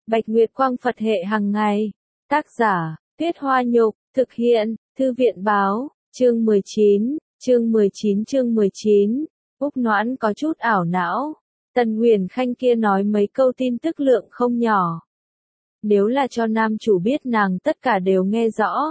Bạch Nguyệt Quang Phật hệ hàng ngày. Tác giả, Tuyết Hoa Nhục, thực hiện, Thư viện báo, chương 19. Úc Noãn có chút ảo não. Tần Huyền Khanh kia nói mấy câu tin tức lượng không nhỏ. Nếu là cho nam chủ biết nàng tất cả đều nghe rõ.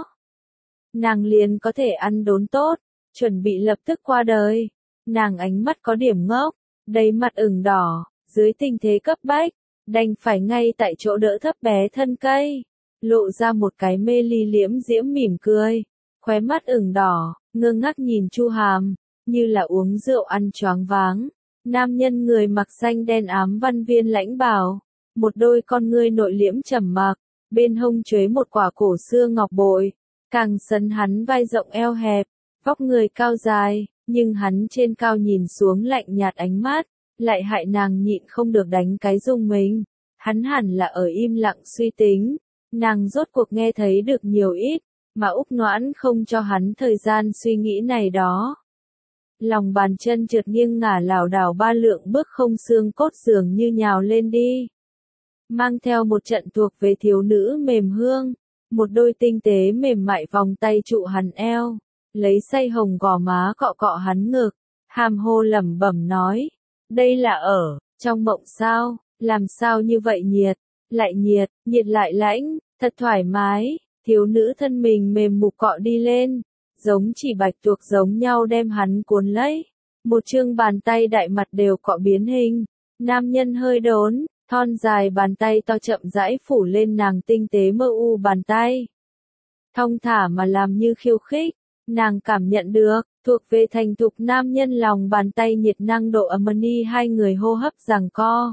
Nàng liền có thể ăn đốn tốt, chuẩn bị lập tức qua đời. Nàng ánh mắt có điểm ngốc, đầy mặt ửng đỏ, dưới tình thế cấp bách, đành phải ngay tại chỗ đỡ thấp bé thân cây, lộ ra một cái mê ly liễm diễm mỉm cười, khóe mắt ửng đỏ, ngơ ngác nhìn Chu Hàm, như là uống rượu ăn choáng váng. Nam nhân người mặc xanh đen ám văn viên lãnh bào, một đôi con ngươi nội liễm trầm mặc, bên hông chuế một quả cổ xưa ngọc bội, càng sấn hắn vai rộng eo hẹp, vóc người cao dài, nhưng hắn trên cao nhìn xuống lạnh nhạt ánh mắt, lại hại nàng nhịn không được đánh cái rung mình. Hắn hẳn là ở im lặng suy tính, nàng rốt cuộc nghe thấy được nhiều ít, mà Úc Noãn không cho hắn thời gian suy nghĩ này đó. Lòng bàn chân trượt nghiêng ngả lảo đảo ba lượng bước không xương cốt dường như nhào lên đi. Mang theo một trận thuộc về thiếu nữ mềm hương, một đôi tinh tế mềm mại vòng tay trụ hắn eo, lấy say hồng gò má cọ cọ hắn ngực, hàm hồ lẩm bẩm nói, đây là ở, trong mộng sao, làm sao như vậy nhiệt, lại nhiệt, nhiệt lại lãnh, thật thoải mái, thiếu nữ thân mình mềm mục cọ đi lên, giống chỉ bạch tuộc giống nhau đem hắn cuốn lấy, một chương bàn tay đại mặt đều cọ biến hình, nam nhân hơi đốn, thon dài bàn tay to chậm rãi phủ lên nàng tinh tế mơ u bàn tay. Thong thả mà làm như khiêu khích, nàng cảm nhận được, thuộc về thành thục nam nhân lòng bàn tay nhiệt năng độ amani hai người hô hấp giằng co.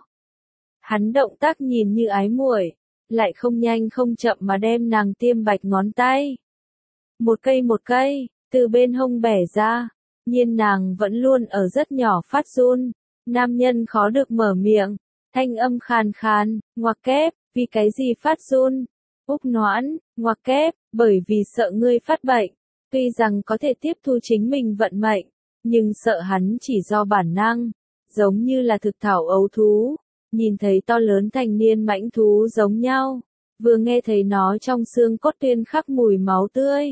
Hắn động tác nhìn như ái muội, lại không nhanh không chậm mà đem nàng tiêm bạch ngón tay. Một cây, từ bên hông bẻ ra, nhiên nàng vẫn luôn ở rất nhỏ phát run, nam nhân khó được mở miệng, thanh âm khàn khàn, ngoặc kép, vì cái gì phát run? Úc Noãn, ngoặc kép, bởi vì sợ ngươi phát bệnh, tuy rằng có thể tiếp thu chính mình vận mệnh, nhưng sợ hắn chỉ do bản năng, giống như là thực thảo ấu thú, nhìn thấy to lớn thành niên mãnh thú giống nhau, vừa nghe thấy nó trong xương cốt tuyên khắc mùi máu tươi,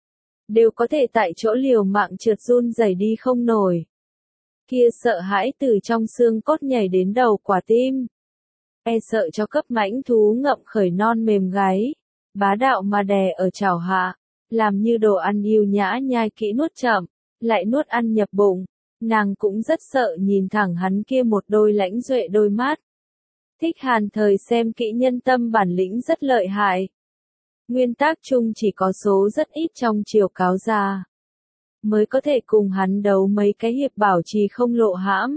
đều có thể tại chỗ liều mạng trượt run rẩy đi không nổi. Kia sợ hãi từ trong xương cốt nhảy đến đầu quả tim. Sợ cho cấp mãnh thú ngậm khởi non mềm gáy, bá đạo mà đè ở chảo hạ, làm như đồ ăn yêu nhã nhai kỹ nuốt chậm, lại nuốt ăn nhập bụng. Nàng cũng rất sợ nhìn thẳng hắn kia một đôi lãnh duệ đôi mắt. Thích Hàn thời xem kỹ nhân tâm bản lĩnh rất lợi hại. Nguyên tắc chung chỉ có số rất ít trong chiều cáo già, mới có thể cùng hắn đấu mấy cái hiệp bảo trì không lộ hãm.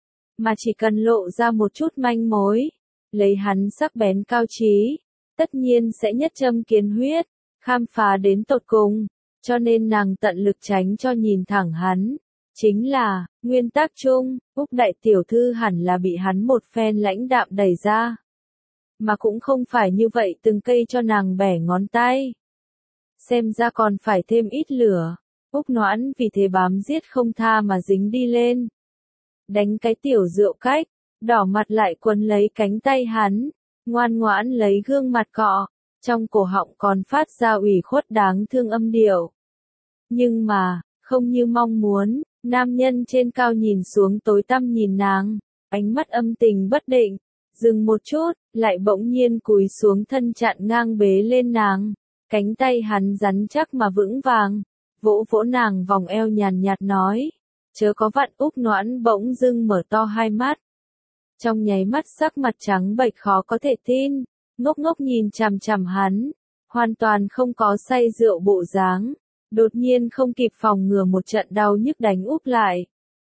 Mà chỉ cần lộ ra một chút manh mối, lấy hắn sắc bén cao trí, tất nhiên sẽ nhất châm kiến huyết, khám phá đến tột cùng, cho nên nàng tận lực tránh cho nhìn thẳng hắn. Chính là, nguyên tắc chung, Úc đại tiểu thư hẳn là bị hắn một phen lãnh đạm đẩy ra. Mà cũng không phải như vậy từng cây cho nàng bẻ ngón tay. Xem ra còn phải thêm ít lửa. Úc Noãn vì thế bám giết không tha mà dính đi lên. Đánh cái tiểu rượu cách, đỏ mặt lại quấn lấy cánh tay hắn, ngoan ngoãn lấy gương mặt cọ, trong cổ họng còn phát ra ủy khuất đáng thương âm điệu. Nhưng mà, không như mong muốn, nam nhân trên cao nhìn xuống tối tăm nhìn nàng, ánh mắt âm tình bất định, dừng một chút, lại bỗng nhiên cúi xuống thân chặn ngang bế lên nàng, cánh tay hắn rắn chắc mà vững vàng, vỗ vỗ nàng vòng eo nhàn nhạt nói, chớ có vặn. Úc Noãn bỗng dưng mở to hai mắt. Trong nháy mắt sắc mặt trắng bệch khó có thể tin, ngốc ngốc nhìn chằm chằm hắn, hoàn toàn không có say rượu bộ dáng, đột nhiên không kịp phòng ngừa một trận đau nhức đánh úp lại.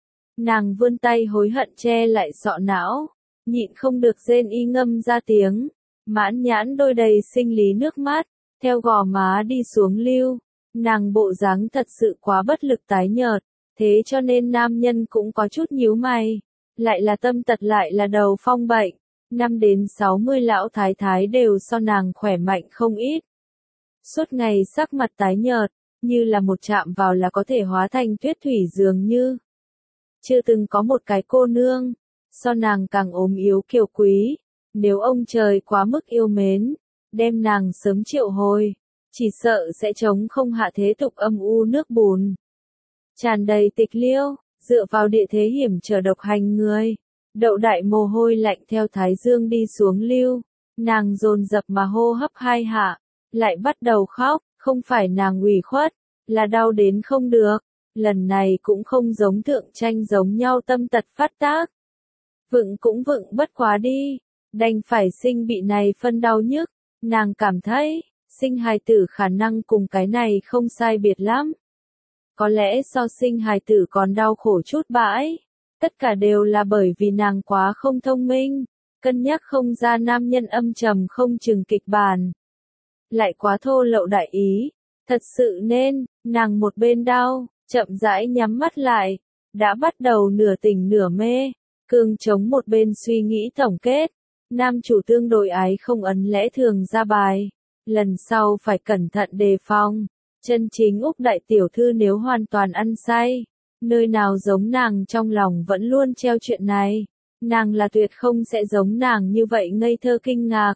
Nàng vươn tay hối hận che lại sọ não, nhịn không được rên y ngâm ra tiếng, mãn nhãn đôi đầy sinh lý nước mắt, theo gò má đi xuống lưu, nàng bộ dáng thật sự quá bất lực tái nhợt, thế cho nên nam nhân cũng có chút nhíu mày, lại là tâm tật lại là đầu phong bệnh, 5 đến 60 lão thái thái đều so nàng khỏe mạnh không ít. Suốt ngày sắc mặt tái nhợt, như là một chạm vào là có thể hóa thành tuyết thủy dường như. Chưa từng có một cái cô nương, so nàng càng ốm yếu kiều quý, Nếu ông trời quá mức yêu mến, đem nàng sớm triệu hồi, chỉ sợ sẽ chống không hạ thế tục âm u nước bùn. Tràn đầy tịch liêu, dựa vào địa thế hiểm trở độc hành người. Đậu Đại mồ hôi lạnh theo thái dương đi xuống lưu, nàng dồn dập mà hô hấp hai hạ, lại bắt đầu khóc, không phải nàng ủy khuất, là đau đến không được, lần này cũng không giống thượng tranh giống nhau tâm tật phát tác. Vựng cũng vựng bất quá đi, đành phải sinh bị này phân đau nhức, nàng cảm thấy, sinh hài tử khả năng cùng cái này không sai biệt lắm. Có lẽ so sinh hài tử còn đau khổ chút bãi. Tất cả đều là bởi vì nàng quá không thông minh, cân nhắc không ra nam nhân âm trầm không chừng kịch bản. Lại quá thô lậu đại ý, thật sự nên, nàng một bên đau, chậm rãi nhắm mắt lại, đã bắt đầu nửa tỉnh nửa mê, cương chống một bên suy nghĩ tổng kết. Nam chủ tương đối ái không ấn lẽ thường ra bài, lần sau phải cẩn thận đề phòng. Chân chính Úc đại tiểu thư nếu hoàn toàn ăn say, nơi nào giống nàng trong lòng vẫn luôn treo chuyện này, nàng là tuyệt không sẽ giống nàng như vậy ngây thơ kinh ngạc.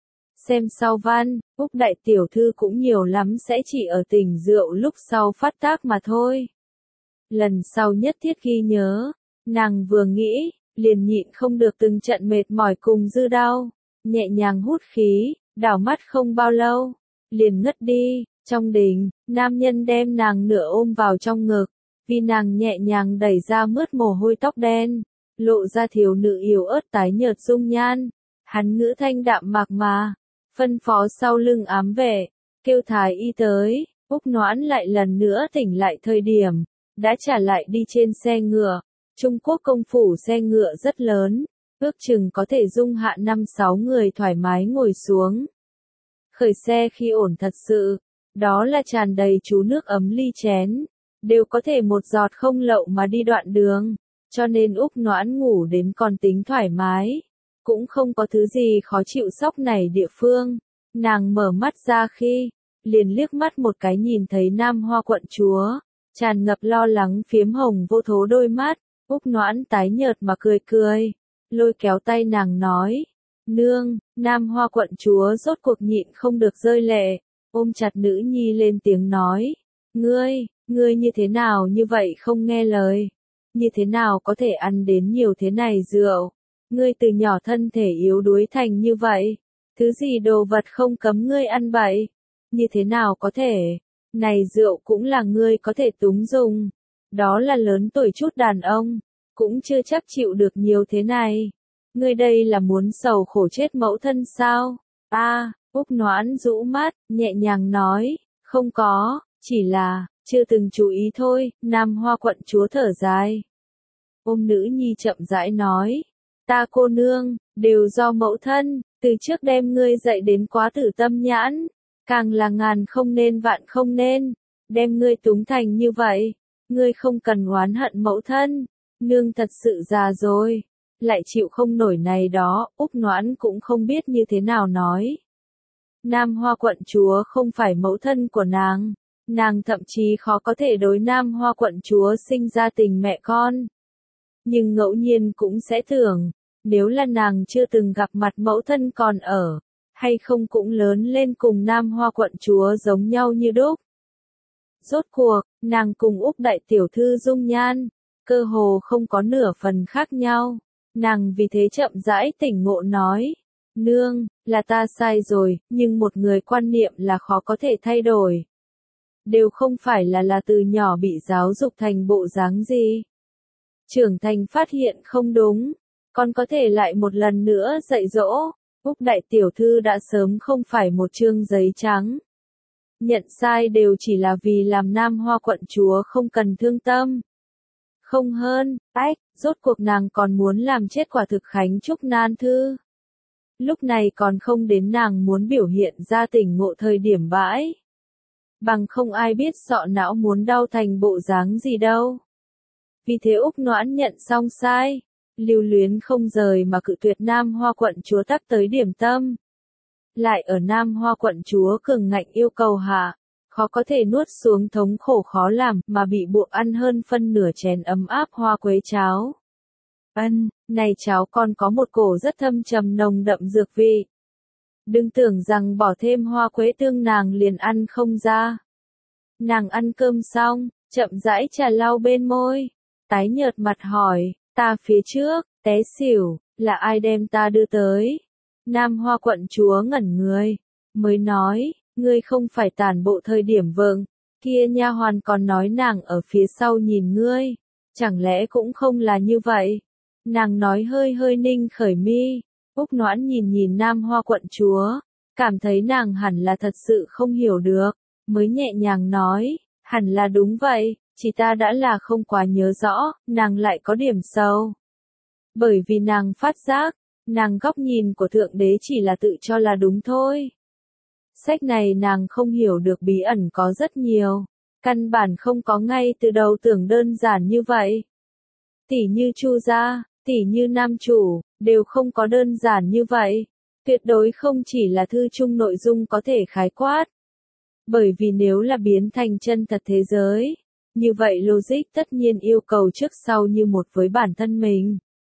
Xem sau văn, Úc đại tiểu thư cũng nhiều lắm sẽ chỉ ở tỉnh rượu lúc sau phát tác mà thôi. Lần sau nhất thiết ghi nhớ, nàng vừa nghĩ, liền nhịn không được từng trận mệt mỏi cùng dư đau, nhẹ nhàng hút khí, đảo mắt không bao lâu, liền ngất đi. Trong đình, nam nhân đem nàng nửa ôm vào trong ngực, vì nàng nhẹ nhàng đẩy ra mướt mồ hôi tóc đen, lộ ra thiếu nữ yếu ớt tái nhợt dung nhan. Hắn ngữ thanh đạm mạc mà, phân phó sau lưng ám vệ, kêu thái y tới. Úc Noãn lại lần nữa tỉnh lại thời điểm, đã trả lại đi trên xe ngựa. Trung Quốc công phủ xe ngựa rất lớn, ước chừng có thể dung hạ 5-6 người thoải mái ngồi xuống. Khởi xe khi ổn thật sự, đó là tràn đầy chú nước ấm ly chén, đều có thể một giọt không lậu mà đi đoạn đường, cho nên Úc Noãn ngủ đến còn tính thoải mái, cũng không có thứ gì khó chịu sóc này địa phương. Nàng mở mắt ra khi, liền liếc mắt một cái nhìn thấy Nam Hoa quận chúa, tràn ngập lo lắng phiếm hồng vô thố đôi mắt. Úc Noãn tái nhợt mà cười cười, lôi kéo tay nàng nói, nương. Nam Hoa quận chúa rốt cuộc nhịn không được rơi lệ, ôm chặt nữ nhi lên tiếng nói, ngươi như thế nào như vậy không nghe lời, như thế nào có thể ăn đến nhiều thế này rượu, ngươi từ nhỏ thân thể yếu đuối thành như vậy, thứ gì đồ vật không cấm ngươi ăn bậy, như thế nào có thể, này rượu cũng là ngươi có thể túng dùng. Đó là lớn tuổi chút đàn ông, cũng chưa chắc chịu được nhiều thế này. Ngươi đây là muốn sầu khổ chết mẫu thân sao? Úc Noãn rũ mắt, nhẹ nhàng nói, không có, chỉ là, chưa từng chú ý thôi. Nam Hoa quận chúa thở dài. Ôm nữ nhi chậm rãi nói, ta cô nương, đều do mẫu thân, từ trước đem ngươi dạy đến quá tử tâm nhãn, càng là ngàn không nên vạn không nên, đem ngươi túng thành như vậy. Ngươi không cần oán hận mẫu thân, nương thật sự già rồi, lại chịu không nổi này đó. Úc Noãn cũng không biết như thế nào nói. Nam Hoa quận chúa không phải mẫu thân của nàng thậm chí khó có thể đối Nam Hoa quận chúa sinh ra tình mẹ con. Nhưng ngẫu nhiên cũng sẽ tưởng, nếu là nàng chưa từng gặp mặt mẫu thân còn ở, hay không cũng lớn lên cùng Nam Hoa quận chúa giống nhau như đúc. Rốt cuộc, nàng cùng Úc đại tiểu thư dung nhan, cơ hồ không có nửa phần khác nhau. Nàng vì thế chậm rãi tỉnh ngộ nói, nương, là ta sai rồi, nhưng một người quan niệm là khó có thể thay đổi. Đều không phải là từ nhỏ bị giáo dục thành bộ dáng gì. Trưởng thành phát hiện không đúng, còn có thể lại một lần nữa dạy dỗ. Úc đại tiểu thư đã sớm không phải một chương giấy trắng. Nhận sai đều chỉ là vì làm Nam Hoa quận chúa không cần thương tâm. Không hơn, rốt cuộc nàng còn muốn làm chết quả thực Khánh Trúc nan thư. Lúc này còn không đến nàng muốn biểu hiện ra tỉnh ngộ thời điểm bãi. Bằng không ai biết sọ não muốn đau thành bộ dáng gì đâu. Vì thế Úc Noãn nhận xong sai, lưu luyến không rời mà cự tuyệt Nam Hoa quận chúa tắc tới điểm tâm. Lại ở Nam Hoa quận chúa cường ngạnh yêu cầu hạ, khó có thể nuốt xuống thống khổ khó làm mà bị buộc ăn hơn phân nửa chén ấm áp hoa quế cháo. Này cháu con có một cổ rất thâm trầm nồng đậm dược vị. Đừng tưởng rằng bỏ thêm hoa quế tương nàng liền ăn không ra. Nàng ăn cơm xong, chậm rãi trà lau bên môi, tái nhợt mặt hỏi, ta phía trước, té xỉu, là ai đem ta đưa tới? Nam Hoa quận chúa ngẩn người, mới nói, ngươi không phải tản bộ thời điểm vượng, kia nha hoàn còn nói nàng ở phía sau nhìn ngươi, chẳng lẽ cũng không là như vậy? Nàng nói hơi hơi ninh khởi mi, Úc Noãn nhìn nhìn Nam Hoa quận chúa, cảm thấy nàng hẳn là thật sự không hiểu được, mới nhẹ nhàng nói, hẳn là đúng vậy, chỉ ta đã là không quá nhớ rõ, nàng lại có điểm sâu. Bởi vì nàng phát giác, nàng góc nhìn của Thượng Đế chỉ là tự cho là đúng thôi. Sách này nàng không hiểu được bí ẩn có rất nhiều, căn bản không có ngay từ đầu tưởng đơn giản như vậy. Tỉ như Chu gia, tỉ như nam chủ, đều không có đơn giản như vậy. Tuyệt đối không chỉ là thư chung nội dung có thể khái quát. Bởi vì nếu là biến thành chân thật thế giới, như vậy logic tất nhiên yêu cầu trước sau như một với bản thân mình.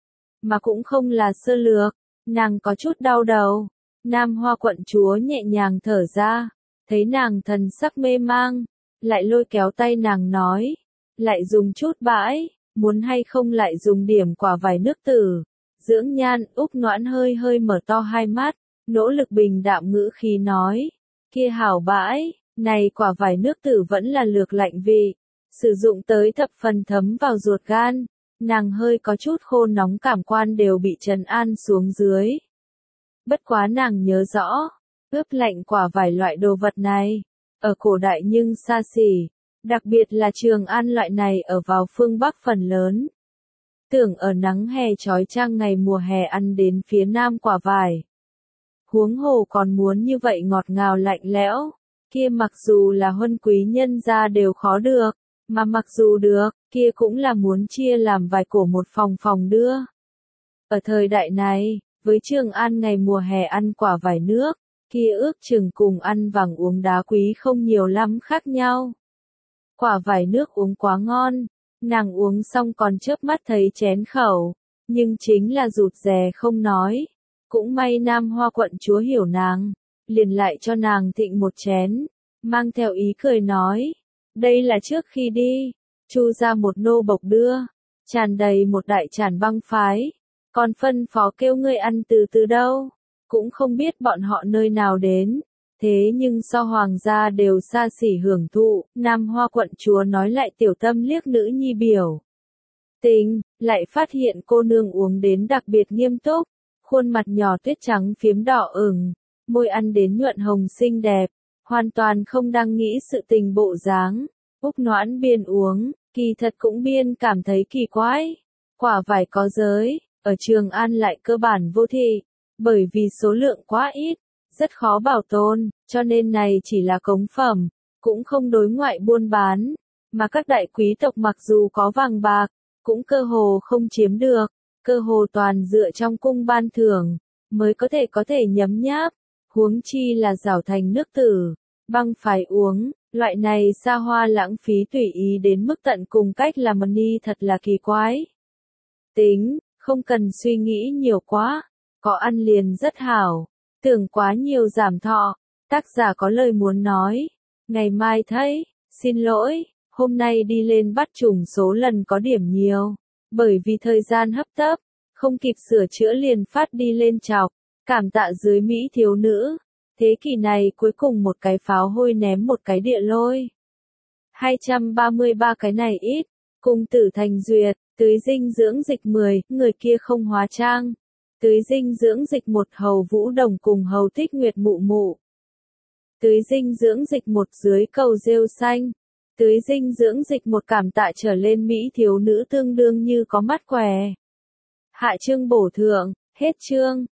Mà cũng không là sơ lược, nàng có chút đau đầu. Nam Hoa quận chúa nhẹ nhàng thở ra, thấy nàng thần sắc mê mang, lại lôi kéo tay nàng nói, lại dùng chút bãi, muốn hay không lại dùng điểm quả vải nước tử. Dưỡng nhan, Úc Noãn hơi hơi mở to hai mắt, nỗ lực bình đạm ngữ khí nói, kia hảo bãi, này quả vải nước tử vẫn là lược lạnh vị, sử dụng tới thập phần thấm vào ruột gan, nàng hơi có chút khô nóng cảm quan đều bị trấn an xuống dưới. Bất quá nàng nhớ rõ, ướp lạnh quả vải loại đồ vật này, ở cổ đại nhưng xa xỉ, đặc biệt là Trường An loại này ở vào phương Bắc phần lớn. Tưởng ở nắng hè chói chang ngày mùa hè ăn đến phía nam quả vải. Huống hồ còn muốn như vậy ngọt ngào lạnh lẽo, kia mặc dù là huân quý nhân gia đều khó được, mà mặc dù được, kia cũng là muốn chia làm vài cổ một phòng phòng đưa. Ở thời đại này, với Trường An ngày mùa hè ăn quả vải nước, kia ước chừng cùng ăn vàng uống đá quý không nhiều lắm khác nhau. Quả vải nước uống quá ngon, nàng uống xong còn chớp mắt thấy chén khẩu, nhưng chính là rụt rè không nói. Cũng may Nam Hoa quận chúa hiểu nàng, liền lại cho nàng thịnh một chén, mang theo ý cười nói, đây là trước khi đi, Chu ra một nô bộc đưa, tràn đầy một đại tràn băng phái, còn phân phó kêu ngươi ăn từ từ đâu, cũng không biết bọn họ nơi nào đến. Thế nhưng so hoàng gia đều xa xỉ hưởng thụ, Nam Hoa quận chúa nói lại tiểu tâm liếc nữ nhi biểu tình, lại phát hiện cô nương uống đến đặc biệt nghiêm túc, khuôn mặt nhỏ tuyết trắng phiếm đỏ ửng, môi ăn đến nhuận hồng xinh đẹp, hoàn toàn không đang nghĩ sự tình bộ dáng. Úc Noãn biên uống, kỳ thật cũng biên cảm thấy kỳ quái. Quả vải có giới, ở Trường An lại cơ bản vô thị, bởi vì số lượng quá ít, rất khó bảo tồn, cho nên này chỉ là cống phẩm, cũng không đối ngoại buôn bán, mà các đại quý tộc mặc dù có vàng bạc, cũng cơ hồ không chiếm được, cơ hồ toàn dựa trong cung ban thưởng, mới có thể nhấm nháp, huống chi là rảo thành nước tử, băng phải uống, loại này xa hoa lãng phí tùy ý đến mức tận cùng cách làm ni thật là kỳ quái. Tính, không cần suy nghĩ nhiều quá, có ăn liền rất hảo. Tưởng quá nhiều giảm thọ, tác giả có lời muốn nói, ngày mai thấy, xin lỗi, hôm nay đi lên bắt trùng số lần có điểm nhiều, bởi vì thời gian hấp tấp, không kịp sửa chữa liền phát đi lên chọc, cảm tạ dưới Mỹ thiếu nữ, thế kỷ này cuối cùng một cái pháo hôi ném một cái địa lôi. 233 cái này ít, cung tử thành duyệt, tưới dinh dưỡng dịch 10, người kia không hóa trang. Tưới dinh dưỡng dịch 1 hầu Vũ Đồng cùng hầu Thích Nguyệt mụ mụ. Tưới dinh dưỡng dịch 1 dưới cầu rêu xanh. Tưới dinh dưỡng dịch 1 cảm tạ trở lên Mỹ thiếu nữ tương đương như có mắt què. Hạ chương bổ thượng, hết chương.